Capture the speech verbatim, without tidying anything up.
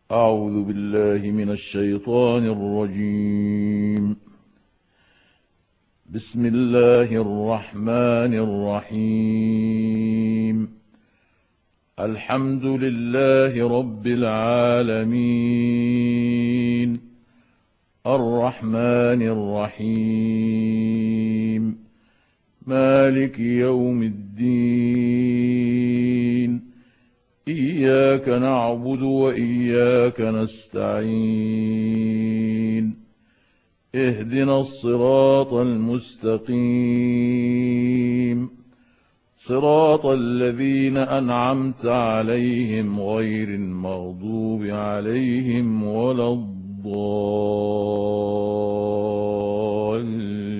أعوذ بالله من الشيطان الرجيم. بسم الله الرحمن الرحيم. الحمد لله رب العالمين، الرحمن الرحيم، مالك يوم الدين، إياك نعبد وإياك نستعين، اهدنا الصراط المستقيم، صراط الذين أنعمت عليهم غير المغضوب عليهم ولا الضالين.